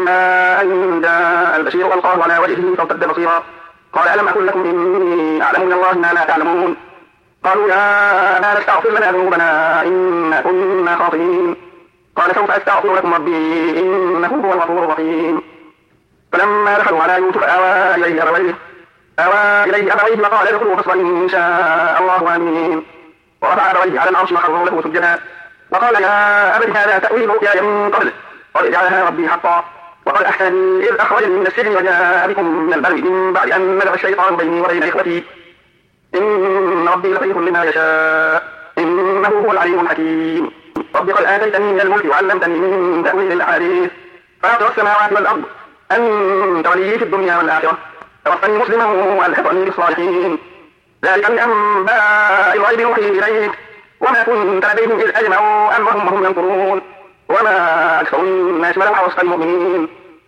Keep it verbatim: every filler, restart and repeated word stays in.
فلما أن جاء البشير ألقاه على وجهه فارتد بصيرا قال ألم أقل لكم إني أعلم من الله ما لا تعلمون قالوا يا أبانا استغفر لنا ذنوبنا إنا كنا خاطئين قال سوف أستغفر لكم ربي إنه هو الغفور الرحيم فلما دخلوا على يوسف آوى إليه أبويه آوى إليه أبويه وقال ادخلوا مصر إن شاء الله آمين ورفع أبويه على العرش وخروا له سجدا وقال يا أبت هذا تأويل رؤياي من قبل قد جعلها ربي حقا وقد أحسنني إذ أخرجني من السجن وجاء بكم من البر من بعد أن نزغ الشيطان بيني وبين إخوتي إن ربي لطيف لما يشاء إنه هو العليم الحكيم رب قد آتيتني من الملك وعلمتني من تأويل الأحاديث فاطر السماوات والأرض أنت ولي في الدنيا والآخرة توفني مسلما وألحقني بالصالحين ذلك من أنباء الغيب نوحيه إليك وما كنت لديهم إذ أجمعوا أمرهم وهم ينكرون وما أكثر الناس ولو حرصت المؤمنين